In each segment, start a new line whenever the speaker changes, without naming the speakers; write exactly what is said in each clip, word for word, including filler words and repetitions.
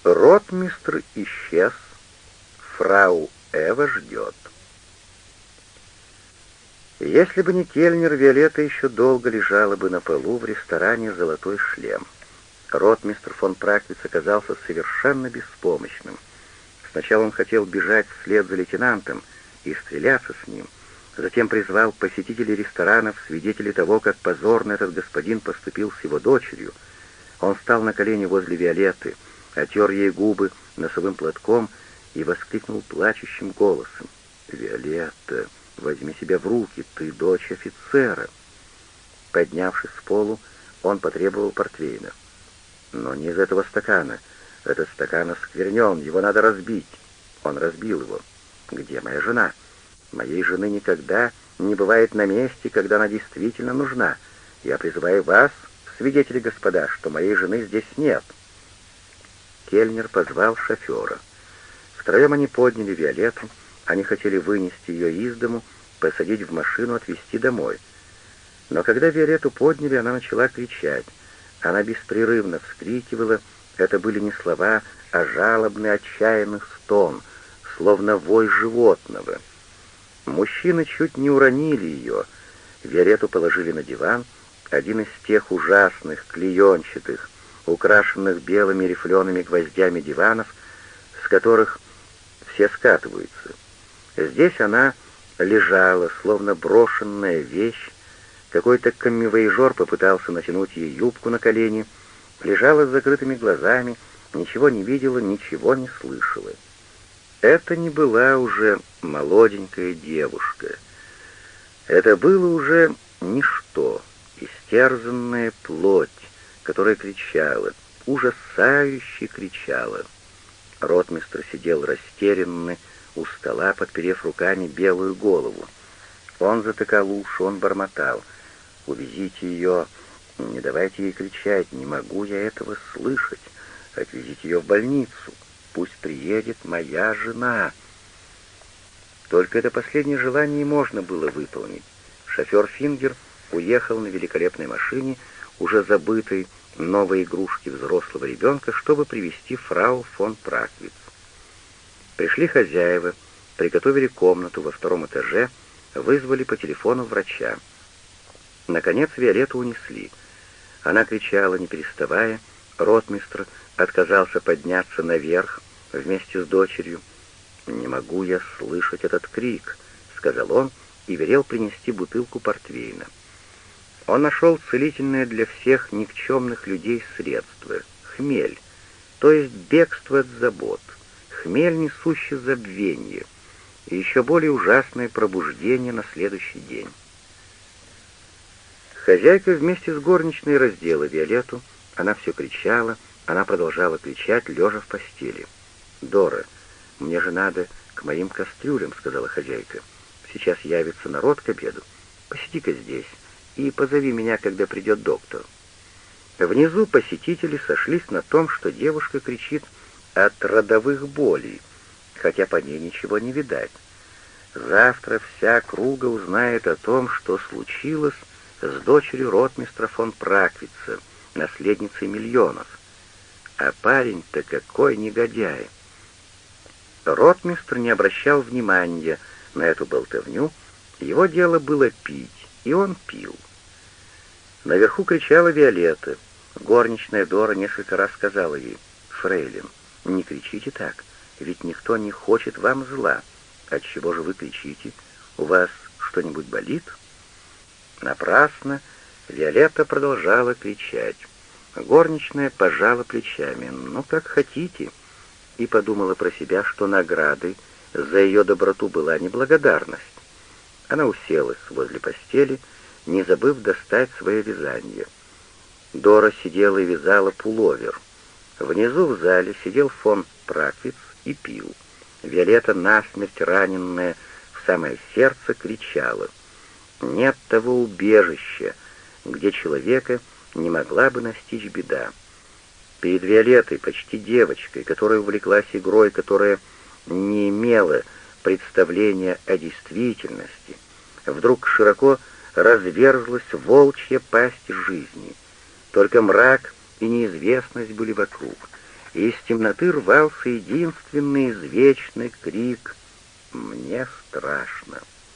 Ротмистр исчез. Фрау Эва ждет. Если бы не кельнер, Виолетта еще долго лежала бы на полу в ресторане «Золотой шлем». Ротмистр фон Праквиц оказался совершенно беспомощным. Сначала он хотел бежать вслед за лейтенантом и стреляться с ним, затем призвал посетителей ресторанов, свидетелей того, как позорно этот господин поступил с его дочерью. Он встал на колени возле Виолетты, отер ей губы носовым платком и воскликнул плачущим голосом: «Виолетта, возьми себя в руки, ты дочь офицера!» Поднявшись с полу, он потребовал портвейна. «Но не из этого стакана. Этот стакан осквернен, его надо разбить». Он разбил его. «Где моя жена? Моей жены никогда не бывает на месте, когда она действительно нужна. Я призываю вас, свидетели господа, что моей жены здесь нет». Кельнер позвал шофера. Втроем они подняли Виолетту. Они хотели вынести ее из дому, посадить в машину, отвезти домой. Но когда Виолетту подняли, она начала кричать. Она беспрерывно вскрикивала. Это были не слова, а жалобный отчаянный стон, словно вой животного. Мужчины чуть не уронили ее. Виолетту положили на диван, один из тех ужасных, клеенчатых, украшенных белыми рифлеными гвоздями диванов, с которых все скатываются. Здесь она лежала, словно брошенная вещь. Какой-то коммивояжер попытался натянуть ей юбку на колени, лежала с закрытыми глазами, ничего не видела, ничего не слышала. Это не была уже молоденькая девушка. Это было уже ничто, истерзанная плоть, которая кричала, ужасающе кричала. Ротмистр сидел растерянный у стола, подперев руками белую голову. Он затыкал уши, он бормотал: «Увезите ее, не давайте ей кричать, не могу я этого слышать. Отвезите ее в больницу, пусть приедет моя жена». Только это последнее желание можно было выполнить. Шофер Фингер уехал на великолепной машине, уже забытой новой игрушки взрослого ребенка, чтобы привезти фрау фон Праквиц. Пришли хозяева, приготовили комнату во втором этаже, вызвали по телефону врача. Наконец Виолетту унесли. Она кричала, не переставая. Ротмистр отказался подняться наверх вместе с дочерью. «Не могу я слышать этот крик», — сказал он и велел принести бутылку портвейна. Он нашел целительное для всех никчемных людей средство — хмель, то есть бегство от забот, хмель, несущий забвенье, и еще более ужасное пробуждение на следующий день. Хозяйка вместе с горничной раздела Виолетту. Она все кричала, она продолжала кричать, лежа в постели. «Дора, мне же надо к моим кастрюлям», — сказала хозяйка. «Сейчас явится народ к обеду. Посиди-ка здесь и позови меня, когда придет доктор». Внизу посетители сошлись на том, что девушка кричит от родовых болей, хотя по ней ничего не видать. Завтра вся округа узнает о том, что случилось с дочерью ротмистра фон Праквица, наследницей миллионов. А парень-то какой негодяй! Ротмистр не обращал внимания на эту болтовню, его дело было пить, и он пил. Наверху кричала Виолетта. Горничная Дора несколько раз сказала ей: «Фрейлин, не кричите так, ведь никто не хочет вам зла. Отчего же вы кричите? У вас что-нибудь болит?» Напрасно. Виолетта продолжала кричать. Горничная пожала плечами. «Ну, как хотите», и подумала про себя, что наградой за ее доброту была неблагодарность. Она уселась возле постели, не забыв достать свое вязание. Дора сидела и вязала пуловер. Внизу в зале сидел фон Праквиц и пил. Виолетта, насмерть раненная в самое сердце, кричала. Нет того убежища, где человека не могла бы настичь беда. Перед Виолеттой, почти девочкой, которая увлеклась игрой, которая не имела представления о действительности, вдруг широко разверзлась волчья пасть жизни. Только мрак и неизвестность были вокруг. и из темноты рвался единственный извечный крик «Мне страшно».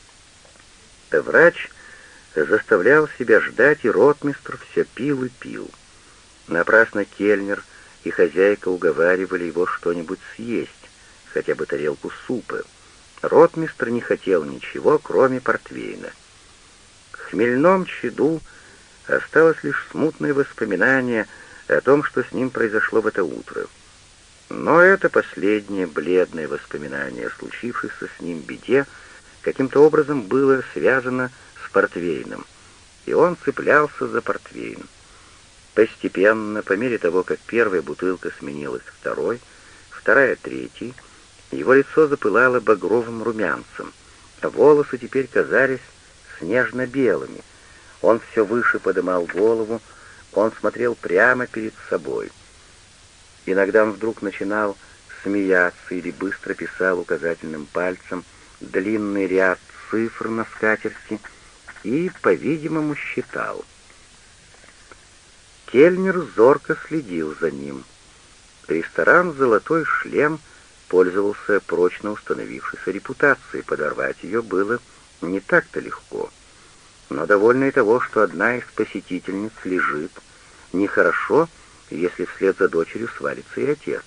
Врач заставлял себя ждать, и ротмистр все пил и пил. Напрасно кельнер и хозяйка уговаривали его что-нибудь съесть, хотя бы тарелку супа. Ротмистр не хотел ничего, кроме портвейна. В хмельном чаду осталось лишь смутное воспоминание о том, что с ним произошло в это утро. Но это последнее бледное воспоминание о случившейся с ним беде каким-то образом было связано с портвейном, и он цеплялся за портвейн. Постепенно, по мере того, как первая бутылка сменилась второй, вторая — третьей, его лицо запылало багровым румянцем, а волосы теперь казались снежно-белыми. Он все выше подымал голову, он смотрел прямо перед собой. Иногда он вдруг начинал смеяться или быстро писал указательным пальцем длинный ряд цифр на скатерти и, по-видимому, считал. Кельнер зорко следил за ним. Ресторан «Золотой шлем» пользовался прочно установившейся репутацией, подорвать ее было не так-то легко. Но довольно и того, что одна из посетительниц лежит, нехорошо, если вслед за дочерью свалится и отец.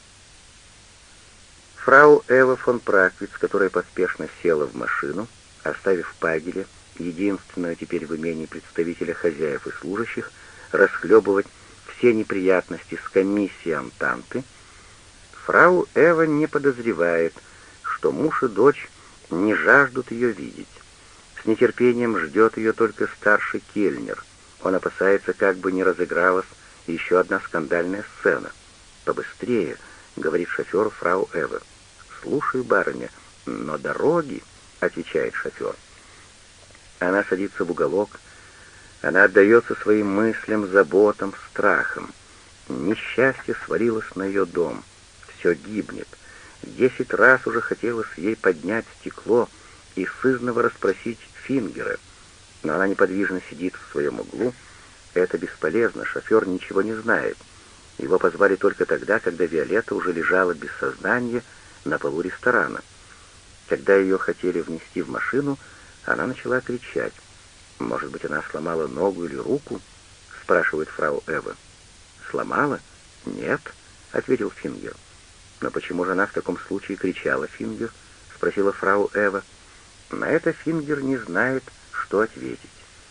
Фрау Эва фон Праквиц, которая поспешно села в машину, оставив Пагеля, единственного теперь в имении представителя хозяев и служащих, расхлебывать все неприятности с комиссией Антанты, фрау Эва не подозревает, что муж и дочь не жаждут ее видеть. С нетерпением ждет ее только старший кельнер. Он опасается, как бы не разыгралась еще одна скандальная сцена. «Побыстрее», — говорит шоферу фрау Эва. «Слушай, барыня, но дороги», — отвечает шофер. Она садится в уголок, она отдается своим мыслям, заботам, страхам. Несчастье свалилось на ее дом. Все гибнет. Десять раз уже хотелось ей поднять стекло и сызнова расспросить Фингера, но она неподвижно сидит в своем углу. Это бесполезно, шофер ничего не знает. Его позвали только тогда, когда Виолетта уже лежала без сознания на полу ресторана. Когда ее хотели внести в машину, она начала кричать. «Может быть, она сломала ногу или руку?» — спрашивает фрау Эва. «Сломала? Нет», — ответил Фингер. «Но почему же она в таком случае кричала, Фингер?» — спросила фрау Эва. На это Фингер не знает, что ответить.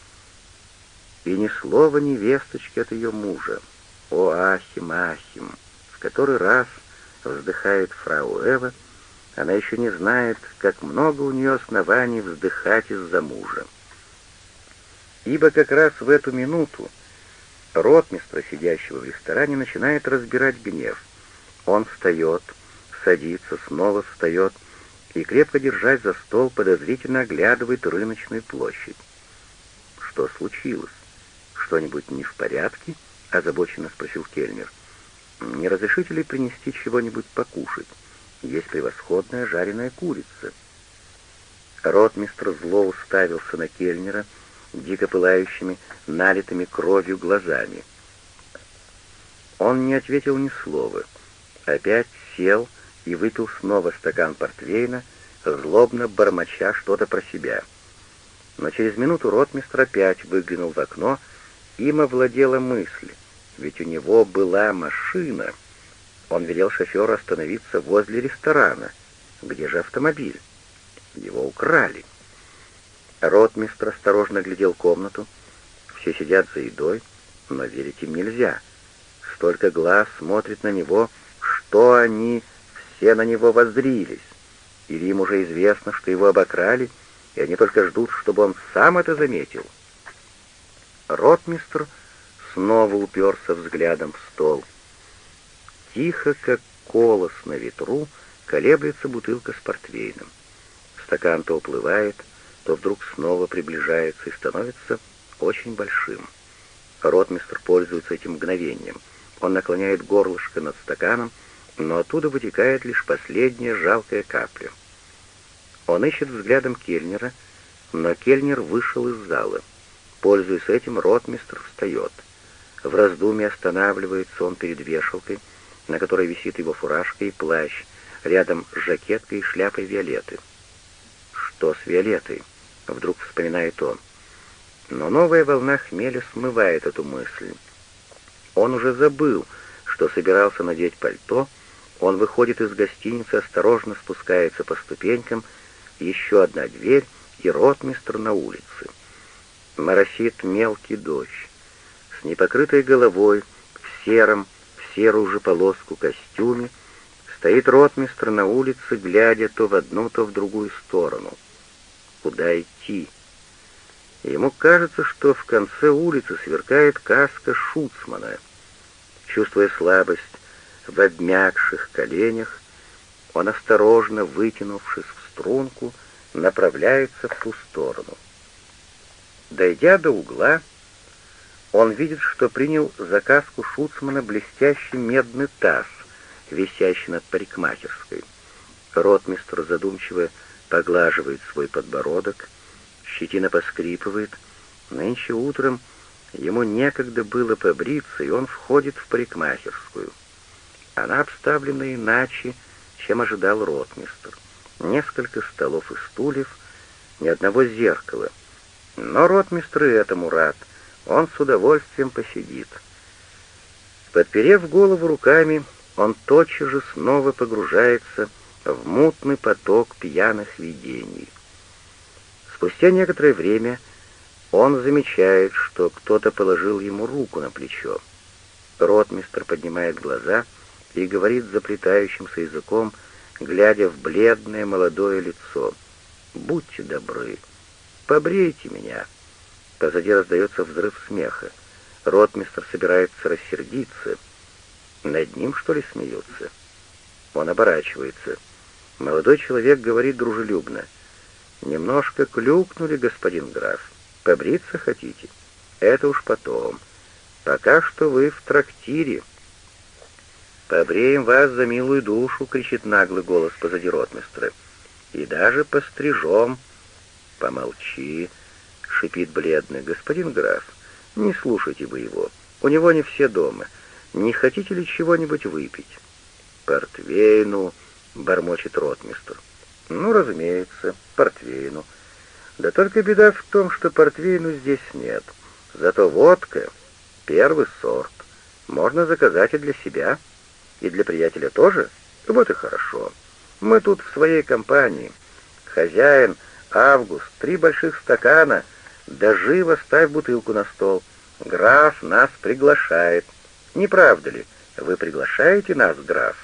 И ни слова ни весточки от ее мужа. «О, Ахим, Ахим!» В который раз вздыхает фрау Эва. Она еще не знает, как много у нее оснований вздыхать из-за мужа. Ибо как раз в эту минуту ротмистра, сидящего в ресторане, начинает разбирать гнев. Он встает, садится, снова встает и, крепко держась за стол, подозрительно оглядывает рыночную площадь. «Что случилось? Что-нибудь не в порядке?» — озабоченно спросил кельнер. «Не разрешите ли принести чего-нибудь покушать? Есть превосходная жареная курица». Ротмистр зло уставился на кельнера дико пылающими, налитыми кровью глазами. Он не ответил ни слова. Опять сел и выпил снова стакан портвейна, злобно бормоча что-то про себя. Но через минуту ротмистр опять выглянул в окно, им овладела мысль, ведь у него была машина. Он велел шоферу остановиться возле ресторана. Где же автомобиль? Его украли. Ротмистр осторожно глядел комнату. Все сидят за едой, но верить им нельзя. Столько глаз смотрит на него, что они все на него воззрились. Или им уже известно, что его обокрали, и они только ждут, чтобы он сам это заметил. Ротмистр снова уперся взглядом в стол. Тихо, как колос на ветру, колеблется бутылка с портвейном. Стакан то уплывает, то вдруг снова приближается и становится очень большим. Ротмистр пользуется этим мгновением. Он наклоняет горлышко над стаканом, но оттуда вытекает лишь последняя жалкая капля. Он ищет взглядом кельнера, но кельнер вышел из зала. Пользуясь этим, ротмистр встает. В раздумье останавливается он перед вешалкой на которой висит его фуражка и плащ, рядом с жакеткой и шляпой Виолетты. Что с Виолеттой? Вдруг вспоминает он. Но новая волна хмеля смывает эту мысль. Он уже забыл, что собирался надеть пальто. Он выходит из гостиницы, осторожно спускается по ступенькам. Еще одна дверь, и ротмистр на улице. Моросит мелкий дождь. С непокрытой головой, в сером, в серую же полоску костюме, стоит ротмистр на улице, глядя то в одну, то в другую сторону. Куда идти? Ему кажется, что в конце улицы сверкает каска шуцмана. Чувствуя слабость в обмякших коленях, он, осторожно вытянувшись в струнку, направляется в ту сторону. Дойдя до угла, он видит, что принял за каску шуцмана блестящий медный таз, висящий над парикмахерской. Ротмистр задумчиво поглаживает свой подбородок, щетина поскрипывает. Нынче утром ему некогда было побриться, и он входит в парикмахерскую. Она обставлена иначе, чем ожидал ротмистр. Несколько столов и стульев, ни одного зеркала. Но ротмистр и этому рад, он с удовольствием посидит. Подперев голову руками, он тотчас же снова погружается в мутный поток пьяных видений. Спустя некоторое время он замечает, что кто-то положил ему руку на плечо. Ротмистр поднимает глаза и говорит заплетающимся языком, глядя в бледное молодое лицо: «Будьте добры, побрейте меня». Позади раздается взрыв смеха. Ротмистр собирается рассердиться. Над ним, что ли, смеются? Он оборачивается. Молодой человек говорит дружелюбно: «Немножко клюкнули, господин граф. Побриться хотите? Это уж потом. Пока что вы в трактире». «Побреем вас за милую душу!» — кричит наглый голос позади ротмистра. «И даже пострижем». «Помолчи!» — шипит бледный. «Господин граф, не слушайте вы его. У него не все дома. Не хотите ли чего-нибудь выпить?» «Портвейну!» — бормочет ротмистр. «Ну, разумеется, портвейну. Да только беда в том, что портвейну здесь нет. Зато водка — первый сорт. Можно заказать и для себя, и для приятеля тоже. Вот и хорошо. Мы тут в своей компании. Хозяин, Август, три больших стакана. Да живо ставь бутылку на стол. Граф нас приглашает. Не правда ли? Вы приглашаете нас, граф?»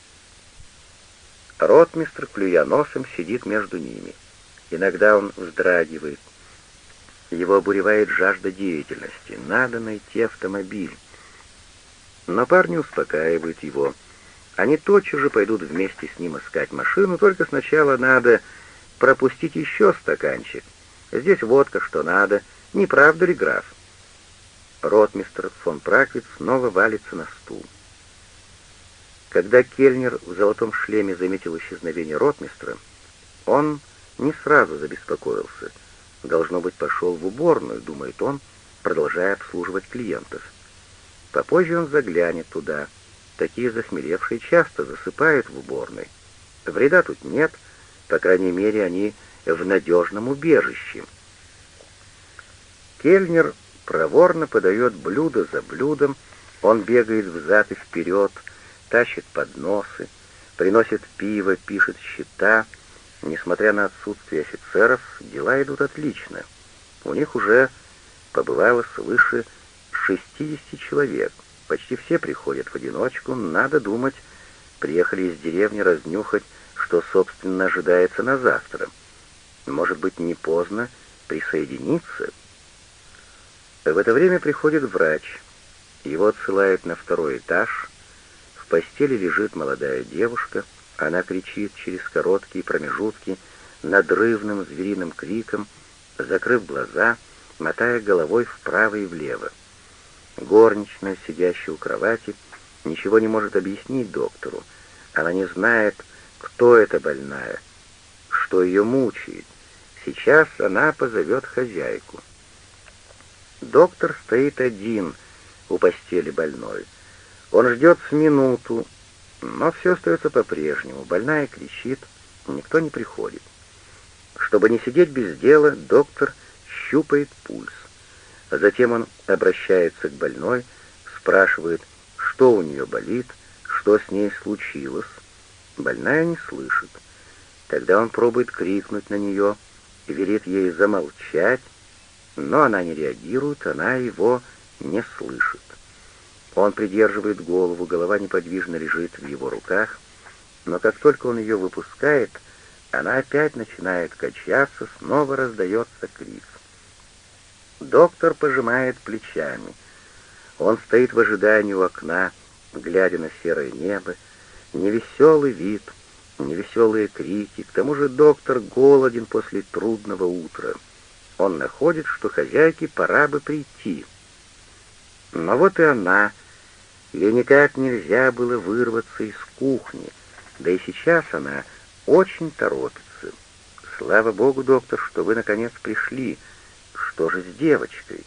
Ротмистр, клюя носом, сидит между ними. Иногда он вздрагивает. Его обуревает жажда деятельности. Надо найти автомобиль. Но парни успокаивают его. Они тотчас же пойдут вместе с ним искать машину, только сначала надо пропустить еще стаканчик. Здесь водка, что надо. Не правда ли, граф? Ротмистр фон Праквиц снова валится на стул. Когда кельнер в золотом шлеме заметил исчезновение ротмистра, он не сразу забеспокоился. Должно быть, пошел в уборную, думает он, продолжая обслуживать клиентов. Попозже он заглянет туда. Такие захмелевшие часто засыпают в уборной. Вреда тут нет, по крайней мере, они в надежном убежище. Кельнер проворно подает блюдо за блюдом, он бегает взад и вперед, тащит подносы, приносит пиво, пишет счета. Несмотря на отсутствие офицеров, дела идут отлично. У них уже побывало свыше шестидесяти человек. Почти все приходят в одиночку. Надо думать, приехали из деревни разнюхать, что, собственно, ожидается на завтра. Может быть, не поздно присоединиться? В это время приходит врач. Его отсылают на второй этаж. В постели лежит молодая девушка. Она кричит через короткие промежутки надрывным звериным криком, закрыв глаза, мотая головой вправо и влево. Горничная, сидящая у кровати, ничего не может объяснить доктору. Она не знает, кто эта больная, что ее мучает. Сейчас она позовет хозяйку. Доктор стоит один у постели больной. Он ждет с минуту, Но все остается по-прежнему. Больная кричит, никто не приходит. Чтобы не сидеть без дела, доктор щупает пульс. А затем он обращается к больной, спрашивает, что у нее болит, что с ней случилось. Больная не слышит. Тогда он пробует крикнуть на нее и велит ей замолчать, но она не реагирует, она его не слышит. Он придерживает голову, голова неподвижно лежит в его руках, но как только он ее выпускает, она опять начинает качаться, снова раздается крик. Доктор пожимает плечами. Он стоит в ожидании у окна, глядя на серое небо, невеселый вид, невеселые крики. К тому же доктор голоден после трудного утра. Он находит, что хозяйке пора бы прийти. Но вот и она. Ей никак нельзя было вырваться из кухни, да и сейчас она очень торопится. Слава богу, доктор, что вы наконец пришли. Что же с девочкой?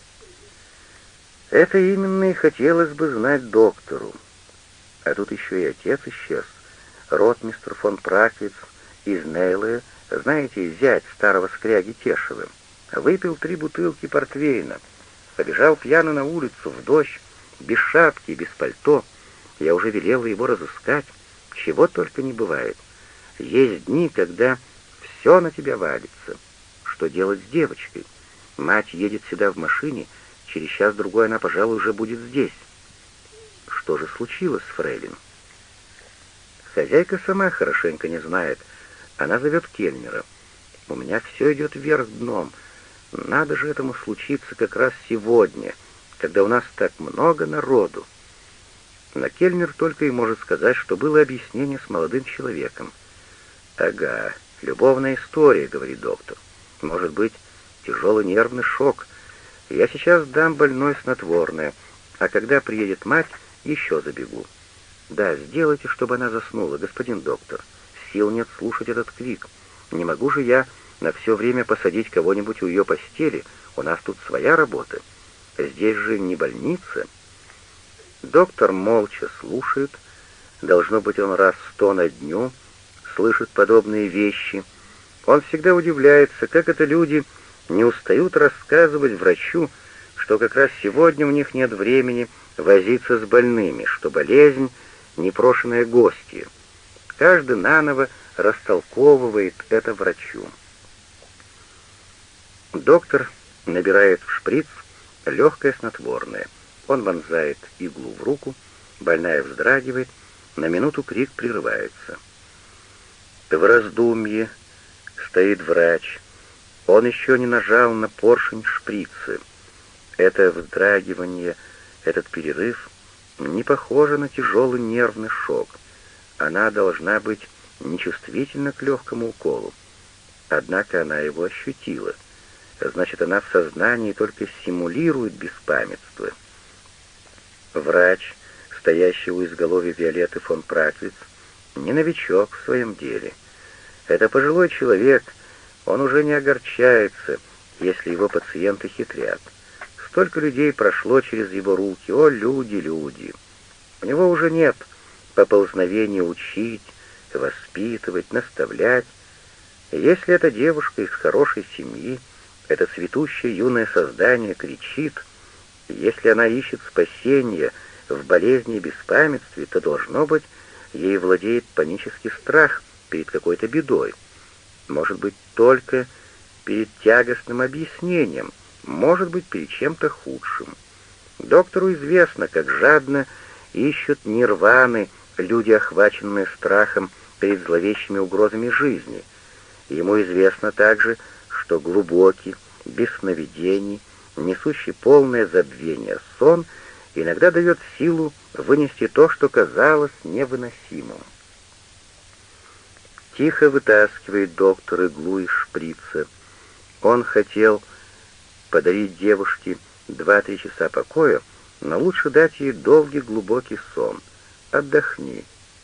Это именно и хотелось бы знать доктору. А тут еще и отец исчез. Ротмистр фон Праквиц из Нейле, знаете, зять старого скряги Тешева, выпил три бутылки портвейна, побежал пьяно на улицу в дождь, без шапки, без пальто. Я уже велела его разыскать. Чего только не бывает. Есть дни, когда все на тебя валится. Что делать с девочкой? Мать едет сюда в машине, через час-другой она, пожалуй, уже будет здесь. Что же случилось, фрейлин? Хозяйка сама хорошенько не знает. Она зовет кельнера. У меня все идет вверх дном. Надо же этому случиться как раз сегодня, когда у нас так много народу. Но кельнер только и может сказать, что было объяснение с молодым человеком. «Ага, любовная история», — говорит доктор. «Может быть, тяжелый нервный шок. Я сейчас дам больной снотворное, а когда приедет мать, еще забегу». «Да, сделайте, чтобы она заснула, господин доктор. Сил нет слушать этот крик. Не могу же я на все время посадить кого-нибудь у ее постели. У нас тут своя работа. Здесь же не больница». Доктор молча слушает. Должно быть, он раз сто на дню слышит подобные вещи. Он всегда удивляется, как это люди не устают рассказывать врачу, что как раз сегодня у них нет времени возиться с больными, что болезнь — непрошенное гостье. Каждый наново растолковывает это врачу. Доктор набирает в шприц легкое снотворное. Он вонзает иглу в руку, больная вздрагивает, на минуту крик прерывается. В раздумье стоит врач. Он еще не нажал на поршень шприцы. Это вздрагивание, этот перерыв не похоже на тяжелый нервный шок. Она должна быть нечувствительна к легкому уколу. Однако она его ощутила. Значит, она в сознании только симулирует беспамятство. Врач, стоящий у изголовья Виолетты фон Праквиц, не новичок в своем деле. Это пожилой человек, он уже не огорчается, если его пациенты хитрят. Столько людей прошло через его руки, о, люди, люди. У него уже нет поползновения учить, воспитывать, наставлять. И если эта девушка из хорошей семьи, это цветущее юное создание кричит, если она ищет спасения в болезни и беспамятстве, то, должно быть, ей владеет панический страх перед какой-то бедой. Может быть, только перед тягостным объяснением, может быть, перед чем-то худшим. Доктору известно, как жадно ищут нирваны люди, охваченные страхом перед зловещими угрозами жизни. Ему известно также, что глубокий, без сновидений, несущий полное забвение сон иногда дает силу вынести то, что казалось невыносимым. Тихо вытаскивает доктор иглу из шприца. Он хотел подарить девушке два-три часа покоя, но лучше дать ей долгий глубокий сон. Отдохни.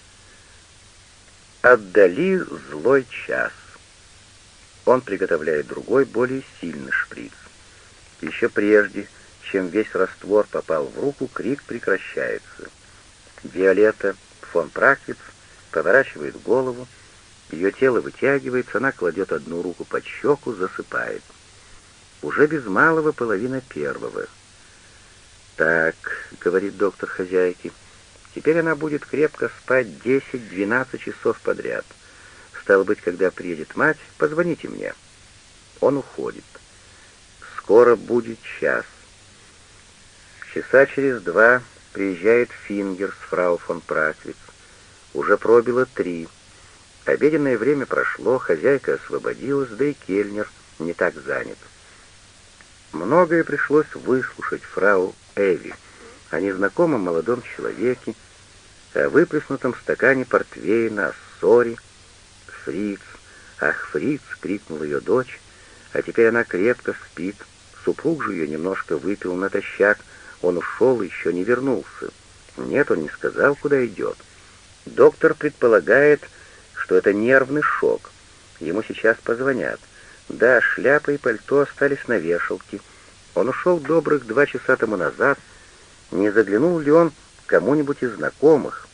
Отдали злой час. Он приготовляет другой, более сильный шприц. Еще прежде, чем весь раствор попал в руку, крик прекращается. Виолетта Фон Практиц поворачивает голову, ее тело вытягивается, она кладет одну руку под щеку, засыпает. Уже без малого половина первого. «Так», — говорит доктор хозяйке, — «теперь она будет крепко спать десять-двенадцать часов подряд. Стало быть, когда приедет мать, позвоните мне». Он уходит. Скоро будет час. Часа через два приезжает Фингер с фрау фон Практиц. Уже пробило три. Обеденное время прошло, хозяйка освободилась, да и кельнер не так занят. Многое пришлось выслушать фрау Эви о незнакомом молодом человеке, о выплеснутом стакане портвейна, о ссоре. «Фриц! Ах, Фриц!» — крикнула ее дочь, а теперь она крепко спит. Супруг же ее немножко выпил натощак, он ушел и еще не вернулся. Нет, он не сказал, куда идет. Доктор предполагает, что это нервный шок. Ему сейчас позвонят. Да, шляпа и пальто остались на вешалке. Он ушел добрых два часа тому назад. Не заглянул ли он к кому-нибудь из знакомых?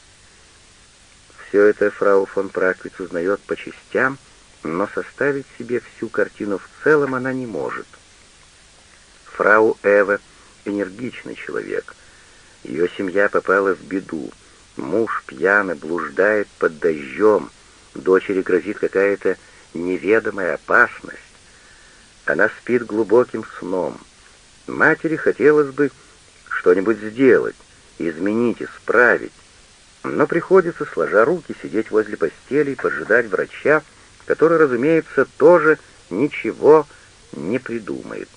Все это фрау фон Практиц узнает по частям, но составить себе всю картину в целом она не может. Фрау Эва — энергичный человек. Ее семья попала в беду. Муж пьяный блуждает под дождем, дочери грозит какая-то неведомая опасность. Она спит глубоким сном. Матери хотелось бы что-нибудь сделать, изменить, исправить, но приходится, сложа руки, сидеть возле постели и поджидать врача, который, разумеется, тоже ничего не придумает.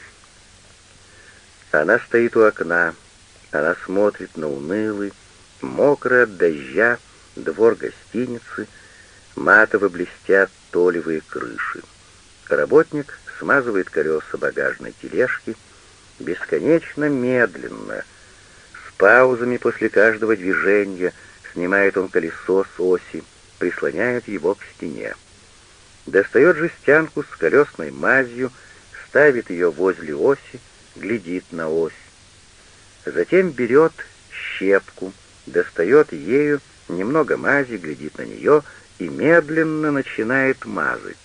Она стоит у окна, она смотрит на унылый, мокрый от дождя двор гостиницы, матово блестят толевые крыши. Работник смазывает колеса багажной тележки, бесконечно медленно, с паузами после каждого движения, снимает он колесо с оси, прислоняет его к стене. Достает жестянку с колесной мазью, ставит ее возле оси, глядит на ось. Затем берет щепку, достает ею немного мази, глядит на нее и медленно начинает мазать.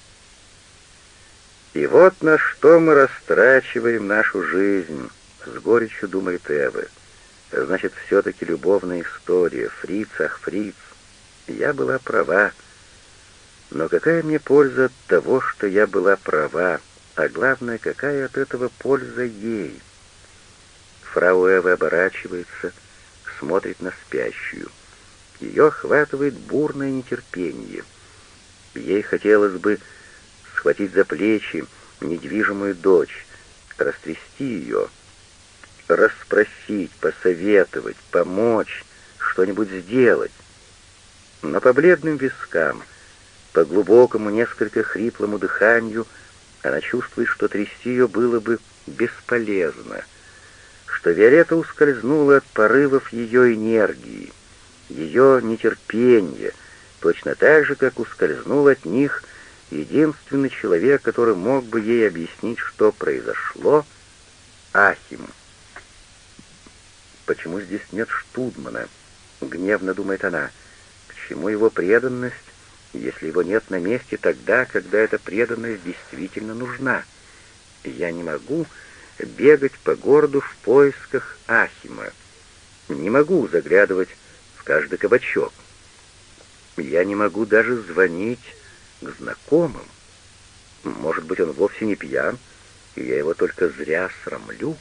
«И вот на что мы растрачиваем нашу жизнь», — с горечью думает Эва. «Значит, все-таки любовная история. Фриц, ах, Фриц. Я была права. Но какая мне польза от того, что я была права? А главное, какая от этого польза ей?» Фрау Эва оборачивается, смотрит на спящую. Ее охватывает бурное нетерпение. Ей хотелось бы схватить за плечи недвижимую дочь, растрясти ее, расспросить, посоветовать, помочь, что-нибудь сделать. Но по бледным вискам, по глубокому, несколько хриплому дыханию она чувствует, что трясти ее было бы бесполезно, что Виолетта ускользнула от порывов ее энергии, ее нетерпения, точно так же, как ускользнул от них единственный человек, который мог бы ей объяснить, что произошло, Ахим. «Почему здесь нет Штудмана?» — гневно думает она. «К чему его преданность, если его нет на месте тогда, когда эта преданность действительно нужна? Я не могу бегать по городу в поисках Ахима, не могу заглядывать в каждый кабачок. Я не могу даже звонить к знакомым. Может быть, он вовсе не пьян, и я его только зря срамлю?»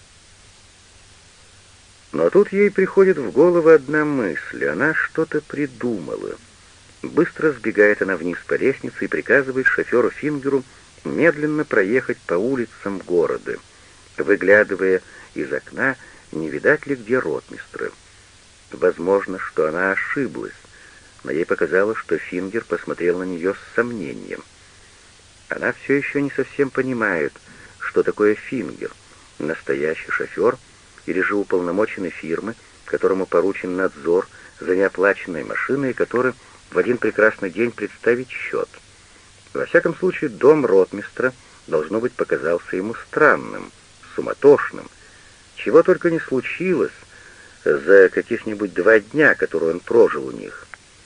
Но тут ей приходит в голову одна мысль. Она что-то придумала. Быстро сбегает она вниз по лестнице и приказывает шоферу Фингеру медленно проехать по улицам города, выглядывая из окна, не видать ли где ротмистра. Возможно, что она ошиблась, но ей показалось, что Фингер посмотрел на нее с сомнением. Она все еще не совсем понимает, что такое Фингер, настоящий шофер или же уполномоченный фирмы, которому поручен надзор за неоплаченной машиной, и который в один прекрасный день представит счет. Во всяком случае, дом ротмистра, должно быть, показался ему странным, суматошным. Чего только не случилось за каких-нибудь два дня, которые он прожил у них.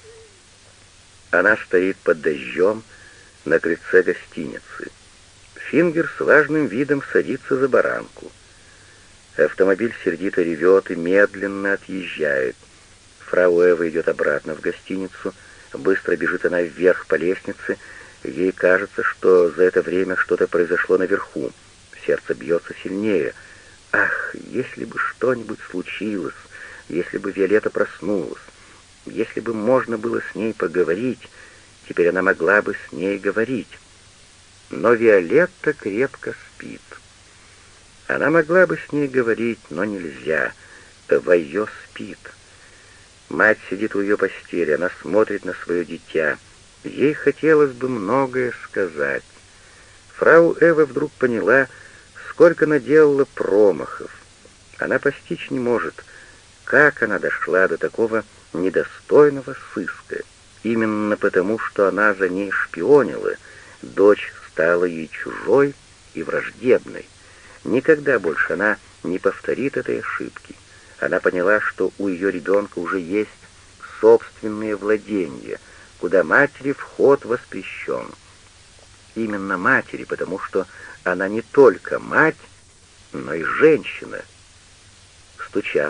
Она стоит под дождем на крыльце гостиницы. Фингер с важным видом садится за баранку. Автомобиль сердито ревет и медленно отъезжает. Фрау Эва идет обратно в гостиницу. Быстро бежит она вверх по лестнице. Ей кажется, что за это время что-то произошло наверху. Сердце бьется сильнее. Ах, если бы что-нибудь случилось, если бы Виолетта проснулась, если бы можно было с ней поговорить, теперь она могла бы с ней говорить. Но Виолетта крепко спит. Она могла бы с ней говорить, но нельзя. Вайо спит. Мать сидит у ее постели, она смотрит на свое дитя. Ей хотелось бы многое сказать. Фрау Эва вдруг поняла, сколько наделала промахов. Она постичь не может, как она дошла до такого недостойного сыска. Именно потому, что она за ней шпионила, дочь стала ей чужой и враждебной. Никогда больше она не повторит этой ошибки. Она поняла, что у ее ребенка уже есть собственные владения, куда матери вход воспрещен. Именно матери, потому что она не только мать, но и женщина. Стучат.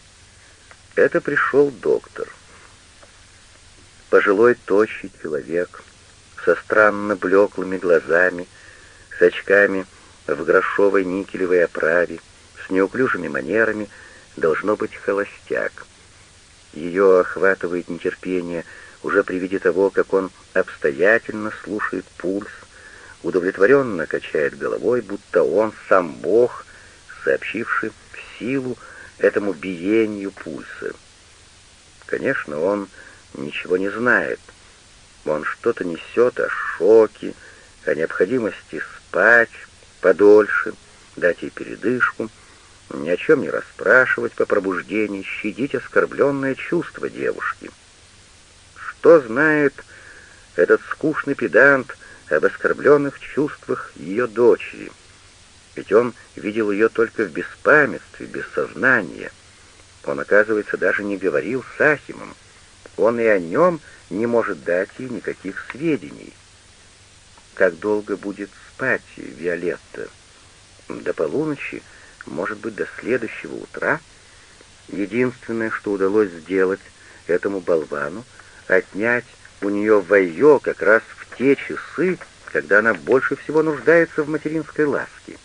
Это пришел доктор. Пожилой тощий человек со странно блеклыми глазами, с очками в грошовой никелевой оправе, с неуклюжими манерами, должно быть холостяк. Ее охватывает нетерпение уже при виде того, как он обстоятельно слушает пульс, удовлетворенно качает головой, будто он сам Бог, сообщивший силу этому биению пульса. Конечно, он ничего не знает. Он что-то несет о шоке, о необходимости спать подольше, дать ей передышку, ни о чем не расспрашивать по пробуждении, щадить оскорбленное чувство девушки. Что знает этот скучный педант об оскорбленных чувствах ее дочери? Ведь он видел ее только в беспамятстве, без сознания. Он, оказывается, даже не говорил с Ахимом. Он и о нем не может дать ей никаких сведений. Как долго будет спать Виолетта? До полуночи, может быть, до следующего утра? Единственное, что удалось сделать этому болвану, отнять у нее Вайо как раз в те часы, когда она больше всего нуждается в материнской ласке.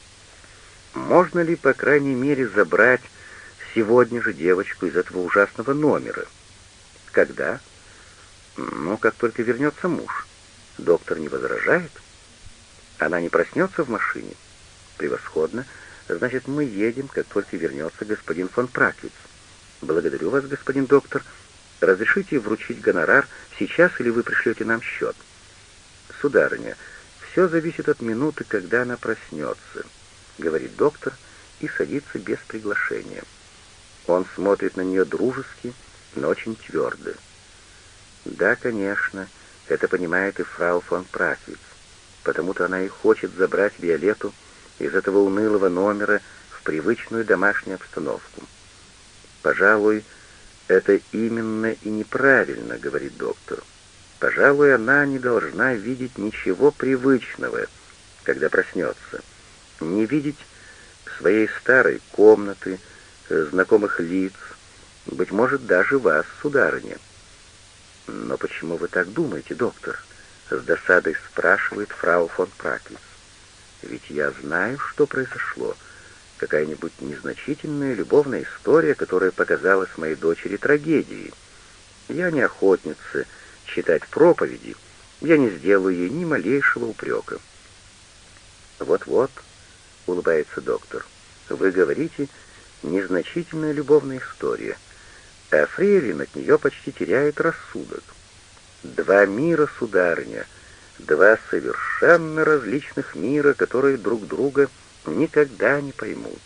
Можно ли, по крайней мере, забрать сегодня же девочку из этого ужасного номера? Когда? Ну, как только вернется муж. Доктор не возражает? Она не проснется в машине? Превосходно. Значит, мы едем, как только вернется господин фон Праквиц. Благодарю вас, господин доктор. Разрешите вручить гонорар сейчас, или вы пришлете нам счет? Сударыня, все зависит от минуты, когда она проснется, говорит доктор и садится без приглашения. Он смотрит на нее дружески, но очень твердо. Да, конечно, это понимает и фрау фон Праквиц, потому-то она и хочет забрать Виолетту из этого унылого номера в привычную домашнюю обстановку. Пожалуй, это именно и неправильно, говорит доктор. Пожалуй, она не должна видеть ничего привычного, когда проснется. Не видеть своей старой комнаты, знакомых лиц, быть может, даже вас, сударыня. «Но почему вы так думаете, доктор?» — с досадой спрашивает фрау фон Праквиц. «Ведь я знаю, что произошло. Какая-нибудь незначительная любовная история, которая показалась моей дочери трагедией. Я не охотница читать проповеди, я не сделаю ей ни малейшего упрека». «Вот-вот», — улыбается доктор, — «вы говорите, незначительная любовная история, а фрейлин от нее почти теряет рассудок. Два мира, сударыня, два совершенно различных мира, которые друг друга никогда не поймут».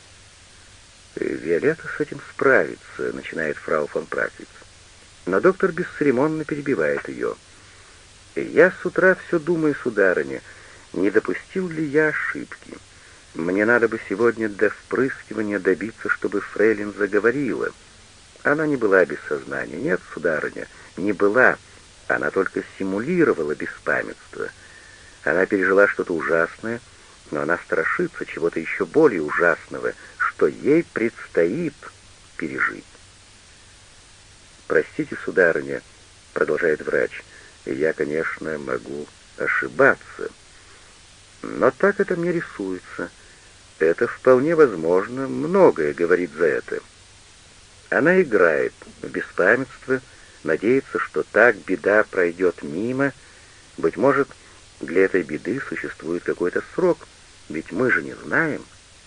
«Виолетта с этим справится», — начинает фрау фон Праквиц. Но доктор бесцеремонно перебивает ее. «Я с утра все думаю, сударыня, не допустил ли я ошибки? Мне надо бы сегодня до впрыскивания добиться, чтобы фрейлин заговорила. Она не была без сознания. Нет, сударыня, не была. Она только симулировала беспамятство. Она пережила что-то ужасное, но она страшится чего-то еще более ужасного, что ей предстоит пережить. «Простите, сударыня», — продолжает врач, — «я, конечно, могу ошибаться, но так это мне рисуется. Это вполне возможно, многое говорит за это». Она играет в беспамятство, надеется, что так беда пройдет мимо. Быть может, для этой беды существует какой-то срок, ведь мы же не знаем.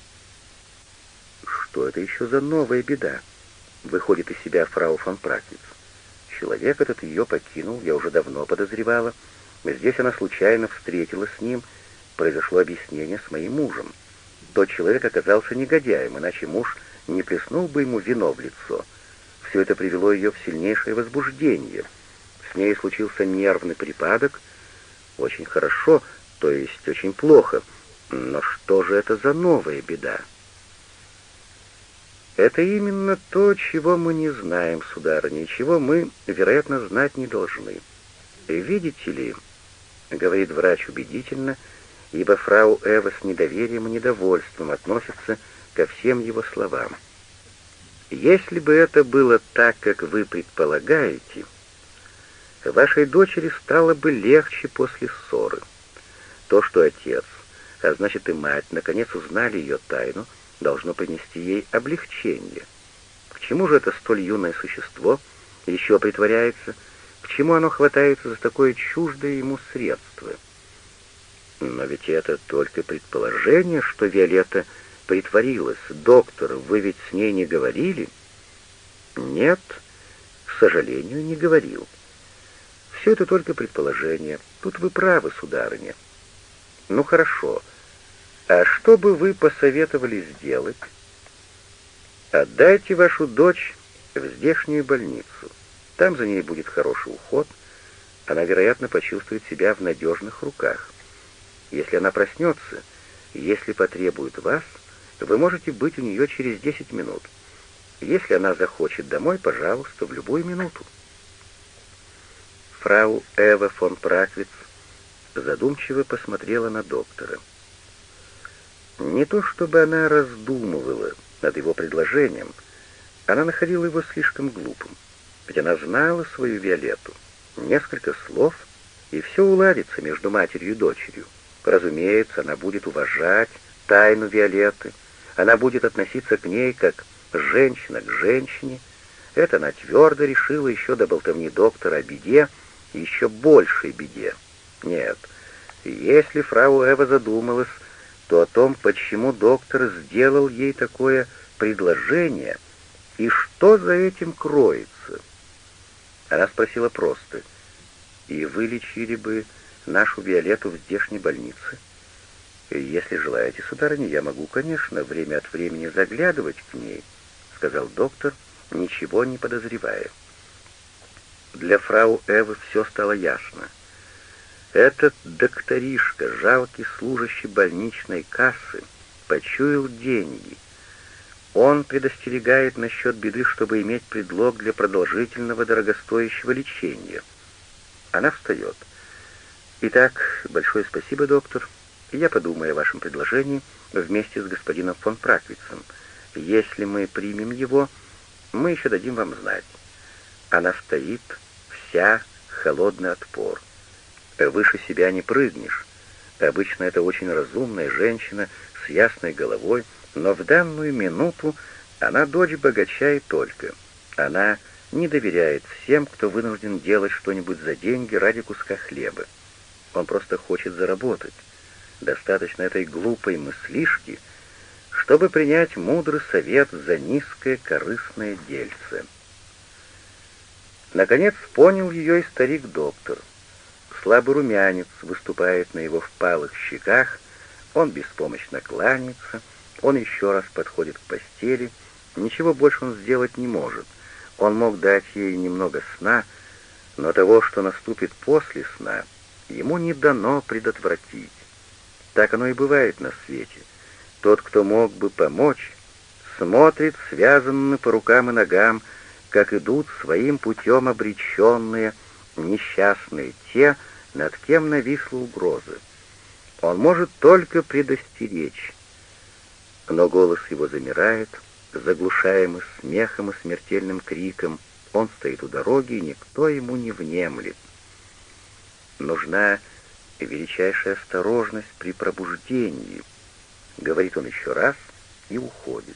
Что это еще за новая беда? Выходит из себя фрау фон Праквиц. Человек этот ее покинул, я уже давно подозревала. Здесь она случайно встретилась с ним, произошло объяснение с моим мужем. Тот человек оказался негодяем, иначе муж не плеснул бы ему вино в лицо. Все это привело ее в сильнейшее возбуждение. С ней случился нервный припадок. Очень хорошо, то есть очень плохо. Но что же это за новая беда? Это именно то, чего мы не знаем, сударыня, чего мы, вероятно, знать не должны. Видите ли, говорит врач убедительно, ибо фрау Эва с недоверием и недовольством относится ко всем его словам. Если бы это было так, как вы предполагаете, вашей дочери стало бы легче после ссоры. То, что отец, а значит и мать, наконец узнали ее тайну, должно принести ей облегчение. К чему же это столь юное существо еще притворяется? К чему оно хватается за такое чуждое ему средство? Но ведь это только предположение, что Виолетта притворилась. Доктор, вы ведь с ней не говорили? Нет, к сожалению, не говорил. Все это только предположение. Тут вы правы, сударыня. Ну хорошо. А что бы вы посоветовали сделать? Отдайте вашу дочь в здешнюю больницу. Там за ней будет хороший уход. Она, вероятно, почувствует себя в надежных руках. Если она проснется, если потребует вас, вы можете быть у нее через десять минут. Если она захочет домой, пожалуйста, в любую минуту. Фрау Эва фон Праквиц задумчиво посмотрела на доктора. Не то чтобы она раздумывала над его предложением, она находила его слишком глупым, ведь она знала свою Виолетту. Несколько слов, и все уладится между матерью и дочерью. Разумеется, она будет уважать тайну Виолетты, она будет относиться к ней как женщина к женщине. Это она твердо решила еще до болтовни доктора о беде, и еще большей беде. Нет, если фрау Эва задумалась, то о том, почему доктор сделал ей такое предложение и что за этим кроется. Она спросила просто: «И вы лечили бы нашу Виолетту в здешней больнице?» «Если желаете, сударыня, я могу, конечно, время от времени заглядывать к ней», — сказал доктор, ничего не подозревая. Для фрау Эвы все стало ясно. Этот докторишка, жалкий служащий больничной кассы, почуял деньги. Он предостерегает насчет беды, чтобы иметь предлог для продолжительного дорогостоящего лечения. Она встает. «Итак, большое спасибо, доктор. Я подумаю о вашем предложении вместе с господином фон Праквицем. Если мы примем его, мы еще дадим вам знать». Она стоит, вся холодный отпор. Выше себя не прыгнешь. Обычно это очень разумная женщина с ясной головой, но в данную минуту она дочь богача и только. Она не доверяет всем, кто вынужден делать что-нибудь за деньги ради куска хлеба. Он просто хочет заработать. Достаточно этой глупой мыслишки, чтобы принять мудрый совет за низкое корыстное дельце. Наконец понял ее и старик-доктор. Слабый румянец выступает на его впалых щеках, он беспомощно кланяется, он еще раз подходит к постели, ничего больше он сделать не может. Он мог дать ей немного сна, но того, что наступит после сна, ему не дано предотвратить. Так оно и бывает на свете. Тот, кто мог бы помочь, смотрит связанный по рукам и ногам, как идут своим путем обреченные, несчастные те, над кем нависла угроза. Он может только предостеречь. Но голос его замирает, заглушаемый смехом и смертельным криком. Он стоит у дороги, и никто ему не внемлет. Нужна величайшая осторожность при пробуждении, говорит он еще раз и уходит.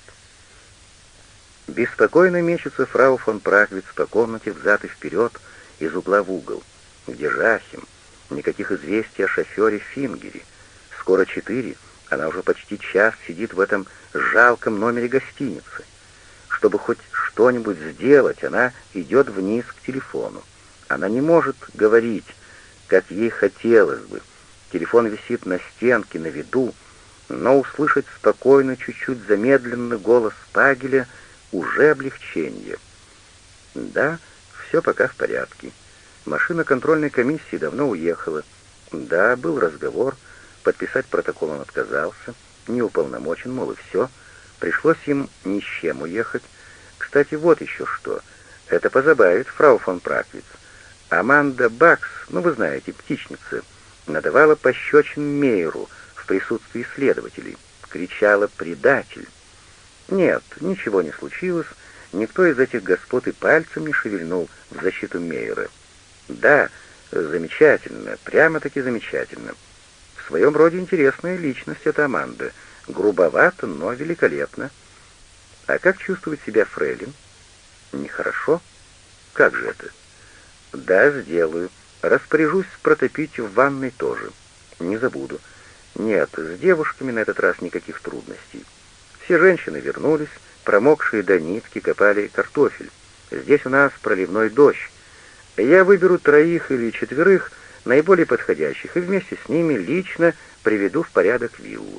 Беспокойно мечется фрау фон Прагвиц по комнате взад и вперед, из угла в угол. Где Жахим? Никаких известий о шофере Фингере. Скоро четыре, она уже почти час сидит в этом жалком номере гостиницы. Чтобы хоть что-нибудь сделать, она идет вниз к телефону. Она не может говорить, как ей хотелось бы. Телефон висит на стенке, на виду, но услышать спокойный, чуть-чуть замедленный голос Пагеля уже облегчение. Да, все пока в порядке. Машина контрольной комиссии давно уехала. Да, был разговор. Подписать протокол он отказался. Не уполномочен, мол, и все. Пришлось им ни с чем уехать. Кстати, вот еще что. Это позабавит фрау фон Праквиц. Аманда Бакс, ну вы знаете, птичница, надавала пощечин Мейеру в присутствии следователей. Кричала «предатель». Нет, ничего не случилось. Никто из этих господ и пальцем не шевельнул в защиту Мейера. Да, замечательно, прямо-таки замечательно. В своем роде интересная личность эта Аманда. Грубовато, но великолепно. А как чувствует себя фрейлин? Нехорошо? Как же это? Да, сделаю. Распоряжусь протопить в ванной тоже. Не забуду. Нет, с девушками на этот раз никаких трудностей. Все женщины вернулись, промокшие до нитки, копали картофель. Здесь у нас проливной дождь. Я выберу троих или четверых наиболее подходящих и вместе с ними лично приведу в порядок виллу.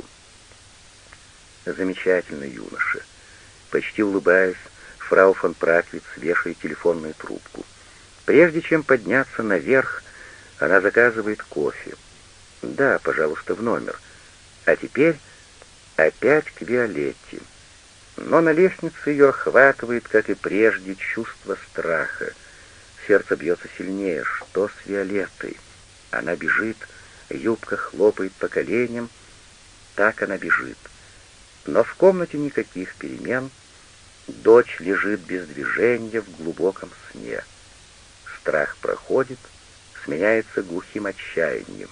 Замечательно, юноша. Почти улыбаясь, фрау фон Праквиц вешает телефонную трубку. Прежде чем подняться наверх, она заказывает кофе. Да, пожалуйста, в номер. А теперь опять к Виолетте. Но на лестнице ее охватывает, как и прежде, чувство страха. Сердце бьется сильнее. Что с Виолеттой? Она бежит, юбка хлопает по коленям. Так она бежит. Но в комнате никаких перемен. Дочь лежит без движения в глубоком сне. Страх проходит, сменяется глухим отчаянием.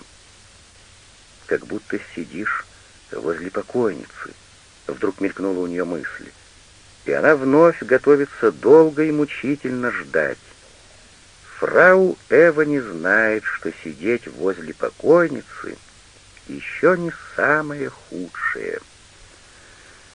Как будто сидишь возле покойницы. Вдруг мелькнула у нее мысль. И она вновь готовится долго и мучительно ждать. Фрау Эва не знает, что сидеть возле покойницы еще не самое худшее.